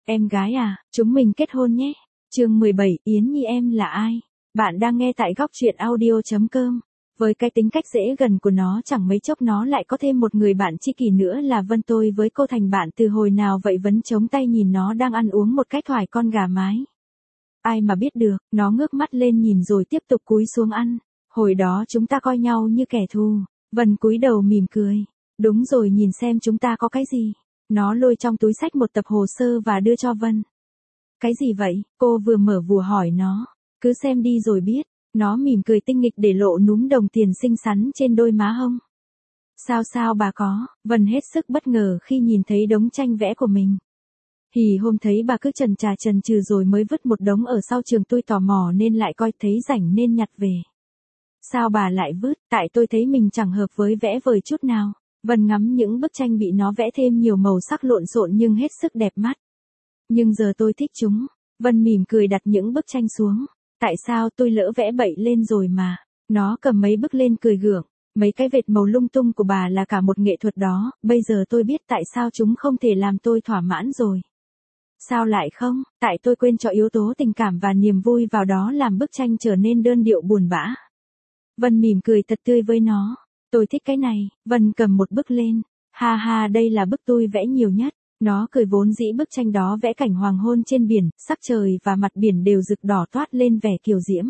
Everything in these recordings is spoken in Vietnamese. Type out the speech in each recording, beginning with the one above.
Em gái à, chúng mình kết hôn nhé. Chương 17, Yến Nhi em là ai? Bạn đang nghe tại góc truyện audio.com. Với cái tính cách dễ gần của nó chẳng mấy chốc nó lại có thêm một người bạn tri kỷ nữa là Vân. Tôi với cô thành bạn từ hồi nào vậy? Vấn chống tay nhìn nó đang ăn uống một cách thoải con gà mái. Ai mà biết được, nó ngước mắt lên nhìn rồi tiếp tục cúi xuống ăn. Hồi đó chúng ta coi nhau như kẻ thù. Vân cúi đầu mỉm cười. Đúng rồi, nhìn xem chúng ta có cái gì. Nó lôi trong túi xách một tập hồ sơ và đưa cho Vân. Cái gì vậy? Cô vừa mở vừa hỏi nó. Cứ xem đi rồi biết. Nó mỉm cười tinh nghịch để lộ núm đồng tiền xinh xắn trên đôi má hông. Sao bà có? Vân hết sức bất ngờ khi nhìn thấy đống tranh vẽ của mình. Hôm thấy bà cứ chần chừ rồi mới vứt một đống ở sau trường, tôi tò mò nên lại coi, thấy rảnh nên nhặt về. Sao bà lại vứt? Tại tôi thấy mình chẳng hợp với vẽ vời chút nào. Vân ngắm những bức tranh bị nó vẽ thêm nhiều màu sắc lộn xộn nhưng hết sức đẹp mắt. Nhưng giờ tôi thích chúng. Vân mỉm cười đặt những bức tranh xuống. Tại sao tôi lỡ vẽ bậy lên rồi mà. Nó cầm mấy bức lên cười gượng. Mấy cái vệt màu lung tung của bà là cả một nghệ thuật đó. Bây giờ tôi biết tại sao chúng không thể làm tôi thỏa mãn rồi. Sao lại không? Tại tôi quên cho yếu tố tình cảm và niềm vui vào đó làm bức tranh trở nên đơn điệu buồn bã. Vân mỉm cười thật tươi với nó. Tôi thích cái này. Vân cầm một bức lên. Ha, đây là bức tôi vẽ nhiều nhất. Nó cười, vốn dĩ bức tranh đó vẽ cảnh hoàng hôn trên biển, sắc trời và mặt biển đều rực đỏ toát lên vẻ kiều diễm.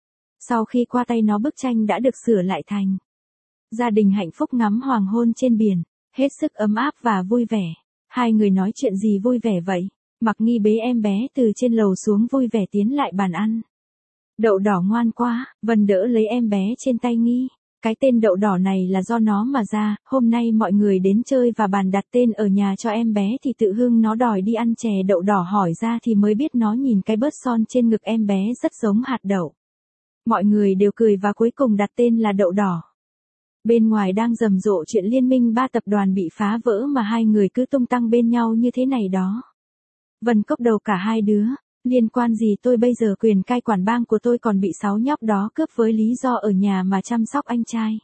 Sau khi qua tay nó, bức tranh đã được sửa lại thành gia đình hạnh phúc ngắm hoàng hôn trên biển, hết sức ấm áp và vui vẻ. Hai người nói chuyện gì vui vẻ vậy? Mặc Nghi bế em bé từ trên lầu xuống vui vẻ tiến lại bàn ăn. Đậu đỏ ngoan quá. Vân đỡ lấy em bé trên tay Nghi. Cái tên đậu đỏ này là do nó mà ra. Hôm nay mọi người đến chơi và bàn đặt tên ở nhà cho em bé thì tự hưng nó đòi đi ăn chè. Đậu đỏ hỏi ra thì mới biết nó nhìn cái bớt son trên ngực em bé rất giống hạt đậu. Mọi người đều cười và cuối cùng đặt tên là đậu đỏ. Bên ngoài đang rầm rộ chuyện liên minh 3 tập đoàn bị phá vỡ mà hai người cứ tung tăng bên nhau như thế này đó. Vân cốc đầu cả hai đứa. Liên quan gì tôi, bây giờ quyền cai quản bang của tôi còn bị 6 nhóc đó cướp với lý do ở nhà mà chăm sóc anh trai.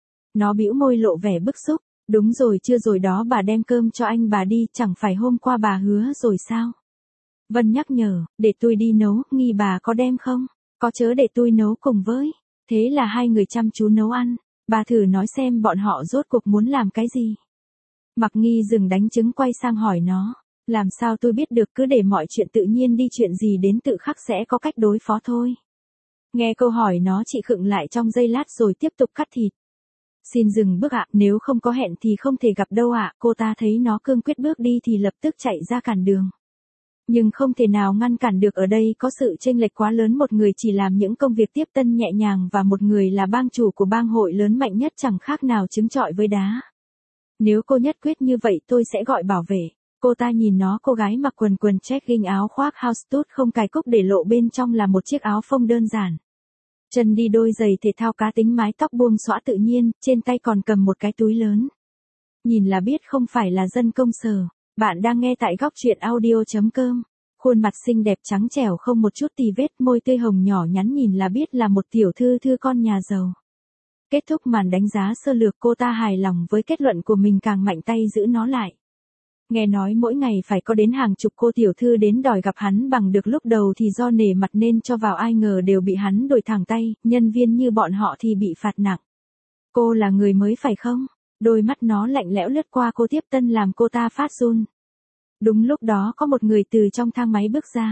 Nó bĩu môi lộ vẻ bức xúc. Đúng rồi, chưa rồi đó, bà đem cơm cho anh bà đi, chẳng phải hôm qua bà hứa rồi sao? Vân nhắc nhở, để tôi đi nấu. Nghi bà có đem không? Có, chớ để tôi nấu cùng với. Thế là hai người chăm chú nấu ăn. Bà thử nói xem bọn họ rốt cuộc muốn làm cái gì. Mặc Nghi dừng đánh trứng quay sang hỏi nó. Làm sao tôi biết được, cứ để mọi chuyện tự nhiên đi, chuyện gì đến tự khắc sẽ có cách đối phó thôi. Nghe câu hỏi nó, chị khựng lại trong giây lát rồi tiếp tục cắt thịt. Xin dừng bước ạ, nếu không có hẹn thì không thể gặp đâu ạ. Cô ta thấy nó cương quyết bước đi thì lập tức chạy ra cản đường. Nhưng không thể nào ngăn cản được, ở đây có sự chênh lệch quá lớn, một người chỉ làm những công việc tiếp tân nhẹ nhàng và một người là bang chủ của bang hội lớn mạnh nhất, chẳng khác nào trứng trọi với đá. Nếu cô nhất quyết như vậy tôi sẽ gọi bảo vệ. Cô ta nhìn nó, cô gái mặc quần jegging, áo khoác house không cài cúc để lộ bên trong là một chiếc áo phông đơn giản. Chân đi đôi giày thể thao cá tính, mái tóc buông xõa tự nhiên, trên tay còn cầm một cái túi lớn. Nhìn là biết không phải là dân công sở. Bạn đang nghe tại góc truyện audio.com. Khuôn mặt xinh đẹp trắng trẻo không một chút tì vết, môi tươi hồng nhỏ nhắn, nhìn là biết là một tiểu thư con nhà giàu. Kết thúc màn đánh giá sơ lược, cô ta hài lòng với kết luận của mình, càng mạnh tay giữ nó lại. Nghe nói mỗi ngày phải có đến hàng chục cô tiểu thư đến đòi gặp hắn bằng được, lúc đầu thì do nể mặt nên cho vào, ai ngờ đều bị hắn đổi thẳng tay, nhân viên như bọn họ thì bị phạt nặng. Cô là người mới phải không? Đôi mắt nó lạnh lẽo lướt qua cô tiếp tân làm cô ta phát run. Đúng lúc đó có một người từ trong thang máy bước ra.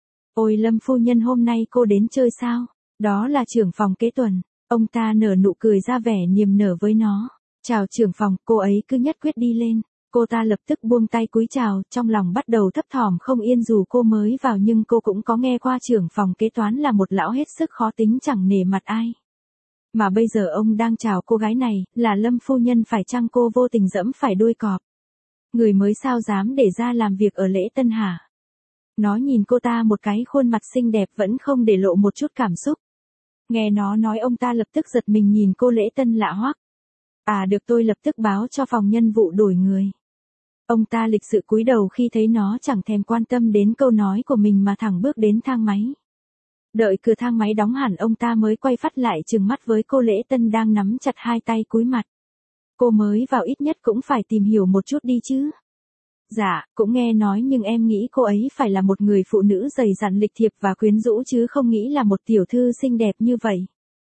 Ôi Lâm phu nhân, hôm nay cô đến chơi sao? Đó là trưởng phòng kế Tuần. Ông ta nở nụ cười ra vẻ niềm nở với nó. Chào trưởng phòng. Cô ấy cứ nhất quyết đi lên. Cô ta lập tức buông tay cúi chào, trong lòng bắt đầu thấp thỏm không yên, dù cô mới vào nhưng cô cũng có nghe qua trưởng phòng kế toán là một lão hết sức khó tính, chẳng nể mặt ai. Mà bây giờ ông đang chào cô gái này, là Lâm phu nhân, phải chăng cô vô tình dẫm phải đuôi cọp? Người mới sao dám để ra làm việc ở lễ tân hả? Nó nhìn cô ta một cái, khuôn mặt xinh đẹp vẫn không để lộ một chút cảm xúc. Nghe nó nói, ông ta lập tức giật mình nhìn cô lễ tân lạ hoắc. À được, tôi lập tức báo cho phòng nhân vụ đổi người. Ông ta lịch sự cúi đầu khi thấy nó chẳng thèm quan tâm đến câu nói của mình mà thẳng bước đến thang máy. Đợi cửa thang máy đóng hẳn, ông ta mới quay phát lại trừng mắt với cô lễ tân đang nắm chặt hai tay cúi mặt. Cô mới vào ít nhất cũng phải tìm hiểu một chút đi chứ. Dạ, cũng nghe nói nhưng em nghĩ cô ấy phải là một người phụ nữ dày dặn lịch thiệp và quyến rũ chứ không nghĩ là một tiểu thư xinh đẹp như vậy.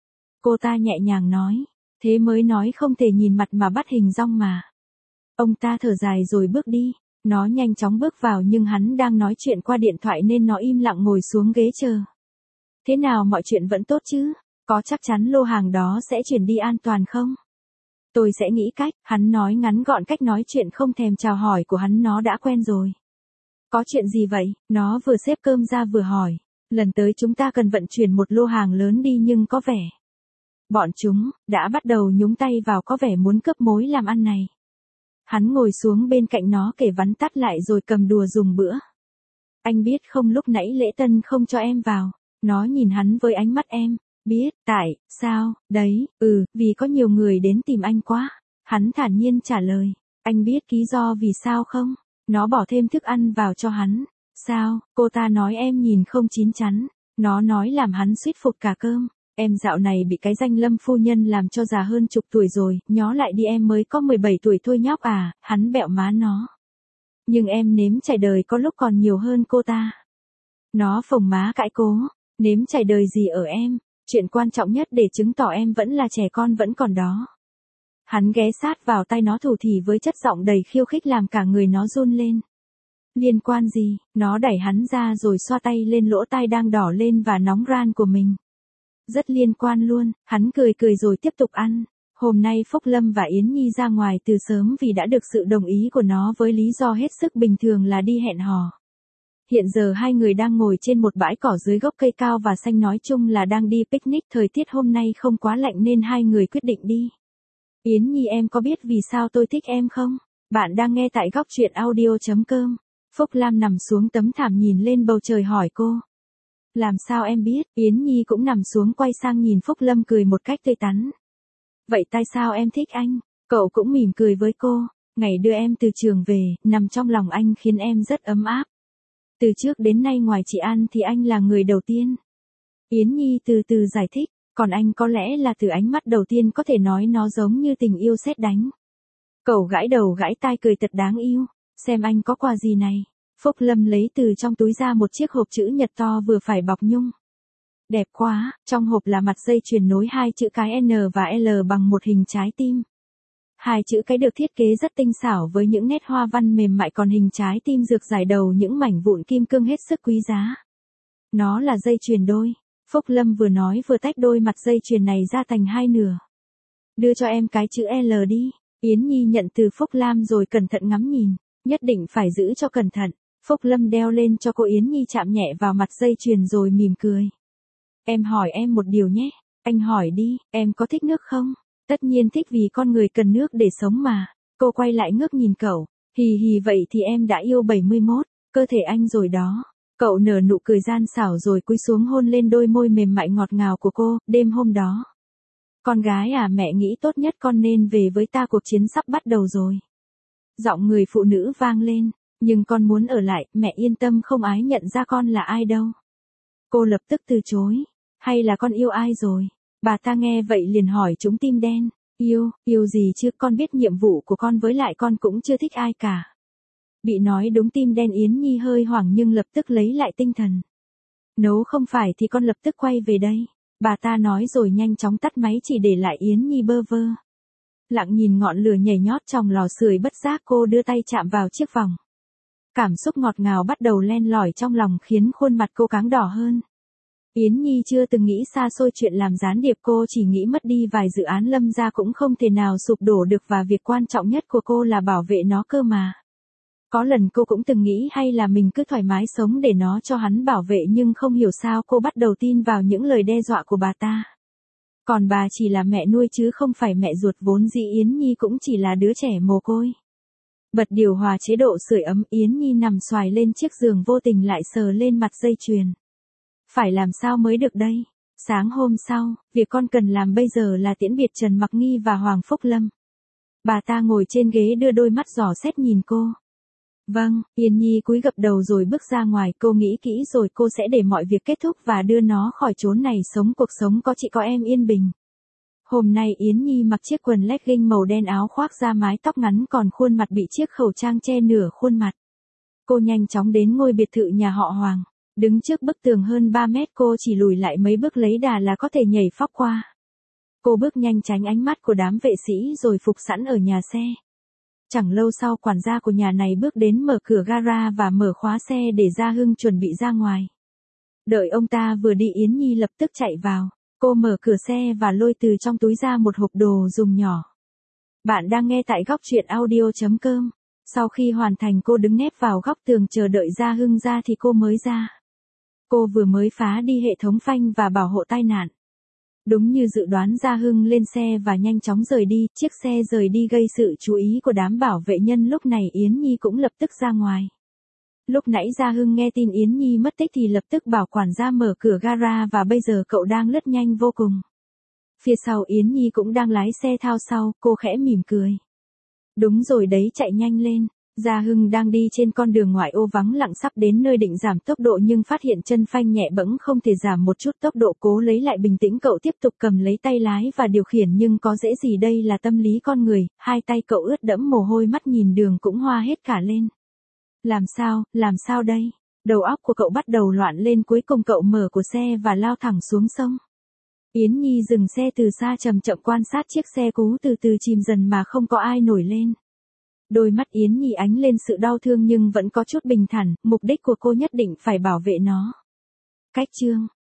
Cô ta nhẹ nhàng nói, thế mới nói không thể nhìn mặt mà bắt hình dong mà. Ông ta thở dài rồi bước đi, nó nhanh chóng bước vào nhưng hắn đang nói chuyện qua điện thoại nên nó im lặng ngồi xuống ghế chờ. Thế nào mọi chuyện vẫn tốt chứ? Có chắc chắn lô hàng đó sẽ chuyển đi an toàn không? Tôi sẽ nghĩ cách, hắn nói ngắn gọn, cách nói chuyện không thèm chào hỏi của hắn nó đã quen rồi. Có chuyện gì vậy? Nó vừa xếp cơm ra vừa hỏi. Lần tới chúng ta cần vận chuyển một lô hàng lớn đi nhưng có vẻ bọn chúng đã bắt đầu nhúng tay vào, có vẻ muốn cướp mối làm ăn này. Hắn ngồi xuống bên cạnh nó kể vắn tắt lại rồi cầm đùa dùng bữa. Anh biết không, lúc nãy lễ tân không cho em vào. Nó nhìn hắn với ánh mắt em. Biết, tại sao? Đấy, vì có nhiều người đến tìm anh quá. Hắn thản nhiên trả lời. Anh biết lý do vì sao không? Nó bỏ thêm thức ăn vào cho hắn. Sao? Cô ta nói em nhìn không chín chắn. Nó nói làm hắn suýt phụt cả cơm. Em dạo này bị cái danh Lâm phu nhân làm cho già hơn chục tuổi rồi, nhó lại đi, em mới có 17 tuổi thôi nhóc à. Hắn bẹo má nó. Nhưng em nếm trải đời có lúc còn nhiều hơn cô ta. Nó phồng má cãi cố. Nếm trải đời gì ở em? Chuyện quan trọng nhất để chứng tỏ em vẫn là trẻ con vẫn còn đó. Hắn ghé sát vào tay nó thủ thỉ với chất giọng đầy khiêu khích làm cả người nó run lên. Liên quan gì? Nó đẩy hắn ra rồi xoa tay lên lỗ tai đang đỏ lên và nóng ran của mình. Rất liên quan luôn, hắn cười cười rồi tiếp tục ăn. Hôm nay Phúc Lâm và Yến Nhi ra ngoài từ sớm vì đã được sự đồng ý của nó với lý do hết sức bình thường là đi hẹn hò. Hiện giờ hai người đang ngồi trên một bãi cỏ dưới gốc cây cao và xanh, nói chung là đang đi picnic, thời tiết hôm nay không quá lạnh nên hai người quyết định đi. Yến Nhi, em có biết vì sao tôi thích em không? Bạn đang nghe tại góc truyện audio.com. Phúc Lam nằm xuống tấm thảm nhìn lên bầu trời hỏi cô. Làm sao em biết? Yến Nhi cũng nằm xuống quay sang nhìn Phúc Lâm cười một cách tươi tắn. Vậy tại sao em thích anh? Cậu cũng mỉm cười với cô. Ngày đưa em từ trường về, nằm trong lòng anh khiến em rất ấm áp. Từ trước đến nay ngoài chị An thì anh là người đầu tiên. Yến Nhi từ từ giải thích, còn anh có lẽ là từ ánh mắt đầu tiên, có thể nói nó giống như tình yêu sét đánh. Cậu gãi đầu gãi tai cười thật đáng yêu, xem anh có quà gì này. Phúc Lâm lấy từ trong túi ra một chiếc hộp chữ nhật to vừa phải bọc nhung. Đẹp quá, trong hộp là mặt dây chuyền nối hai chữ cái N và L bằng một hình trái tim. Hai chữ cái được thiết kế rất tinh xảo với những nét hoa văn mềm mại, còn hình trái tim rực rải đầu những mảnh vụn kim cương hết sức quý giá. Nó là dây chuyền đôi. Phúc Lâm vừa nói vừa tách đôi mặt dây chuyền này ra thành hai nửa. Đưa cho em cái chữ L đi. Yến Nhi nhận từ Phúc Lam rồi cẩn thận ngắm nhìn. Nhất định phải giữ cho cẩn thận. Phúc Lâm đeo lên cho cô. Yến Nhi chạm nhẹ vào mặt dây chuyền rồi mỉm cười. Em hỏi em một điều nhé. Anh hỏi đi, em có thích nước không? Tất nhiên thích, vì con người cần nước để sống mà. Cô quay lại ngước nhìn cậu. Hì hì, vậy thì em đã yêu 71, cơ thể anh rồi đó. Cậu nở nụ cười gian xảo rồi cúi xuống hôn lên đôi môi mềm mại ngọt ngào của cô. Đêm hôm đó. Con gái à, mẹ nghĩ tốt nhất con nên về với ta, cuộc chiến sắp bắt đầu rồi. Giọng người phụ nữ vang lên. Nhưng con muốn ở lại, mẹ yên tâm, không ai nhận ra con là ai đâu. Cô lập tức từ chối. Hay là con yêu ai rồi? Bà ta nghe vậy liền hỏi trúng tim đen. Yêu gì chứ, con biết nhiệm vụ của con, với lại con cũng chưa thích ai cả. Bị nói đúng tim đen, Yến Nhi hơi hoảng nhưng lập tức lấy lại tinh thần. Nếu không phải thì con lập tức quay về đây. Bà ta nói rồi nhanh chóng tắt máy, chỉ để lại Yến Nhi bơ vơ. Lặng nhìn ngọn lửa nhảy nhót trong lò sưởi, bất giác cô đưa tay chạm vào chiếc vòng. Cảm xúc ngọt ngào bắt đầu len lỏi trong lòng khiến khuôn mặt cô càng đỏ hơn. Yến Nhi chưa từng nghĩ xa xôi chuyện làm gián điệp, cô chỉ nghĩ mất đi vài dự án Lâm gia cũng không thể nào sụp đổ được, và việc quan trọng nhất của cô là bảo vệ nó cơ mà. Có lần cô cũng từng nghĩ hay là mình cứ thoải mái sống để nó cho hắn bảo vệ, nhưng không hiểu sao cô bắt đầu tin vào những lời đe dọa của bà ta. Còn bà chỉ là mẹ nuôi chứ không phải mẹ ruột, vốn dĩ Yến Nhi cũng chỉ là đứa trẻ mồ côi. Bật điều hòa chế độ sưởi ấm, Yến Nhi nằm xoài lên chiếc giường, vô tình lại sờ lên mặt dây chuyền. Phải làm sao mới được đây? Sáng hôm sau, việc con cần làm bây giờ là tiễn biệt Trần Mặc Nghi và Hoàng Phúc Lâm. Bà ta ngồi trên ghế đưa đôi mắt dò xét nhìn cô. Vâng, Yến Nhi cúi gập đầu rồi bước ra ngoài. Cô nghĩ kỹ rồi, cô sẽ để mọi việc kết thúc và đưa nó khỏi chốn này, sống cuộc sống có chị có em yên bình. Hôm nay Yến Nhi mặc chiếc quần legging màu đen, áo khoác da, mái tóc ngắn, còn khuôn mặt bị chiếc khẩu trang che nửa khuôn mặt. Cô nhanh chóng đến ngôi biệt thự nhà họ Hoàng. Đứng trước bức tường hơn 3 mét, cô chỉ lùi lại mấy bước lấy đà là có thể nhảy phóc qua. Cô bước nhanh tránh ánh mắt của đám vệ sĩ rồi phục sẵn ở nhà xe. Chẳng lâu sau, quản gia của nhà này bước đến mở cửa gara và mở khóa xe để Gia Hưng chuẩn bị ra ngoài. Đợi ông ta vừa đi, Yến Nhi lập tức chạy vào. Cô mở cửa xe và lôi từ trong túi ra một hộp đồ dùng nhỏ. Bạn đang nghe tại góc truyện audio.com. Sau khi hoàn thành, cô đứng nép vào góc tường chờ đợi Gia Hưng ra thì cô mới ra. Cô vừa mới phá đi hệ thống phanh và bảo hộ tai nạn. Đúng như dự đoán, Gia Hưng lên xe và nhanh chóng rời đi. Chiếc xe rời đi gây sự chú ý của đám bảo vệ nhân. Lúc này Yến Nhi cũng lập tức ra ngoài. Lúc nãy Gia Hưng nghe tin Yến Nhi mất tích thì lập tức bảo quản gia mở cửa gara và bây giờ cậu đang lướt nhanh vô cùng. Phía sau Yến Nhi cũng đang lái xe thao sau, cô khẽ mỉm cười. Đúng rồi đấy, chạy nhanh lên. Gia Hưng đang đi trên con đường ngoại ô vắng lặng sắp đến nơi định giảm tốc độ nhưng phát hiện chân phanh nhẹ bẫng không thể giảm một chút tốc độ. Cố lấy lại bình tĩnh, cậu tiếp tục cầm lấy tay lái và điều khiển nhưng có dễ gì, đây là tâm lý con người. Hai tay cậu ướt đẫm mồ hôi, mắt nhìn đường cũng hoa hết cả lên. Làm sao đây? Đầu óc của cậu bắt đầu loạn lên, cuối cùng cậu mở cửa xe và lao thẳng xuống sông. Yến Nhi dừng xe từ xa, chậm chậm quan sát chiếc xe cũ từ từ chìm dần mà không có ai nổi lên. Đôi mắt Yến Nhi ánh lên sự đau thương nhưng vẫn có chút bình thản, mục đích của cô nhất định phải bảo vệ nó. Cách chương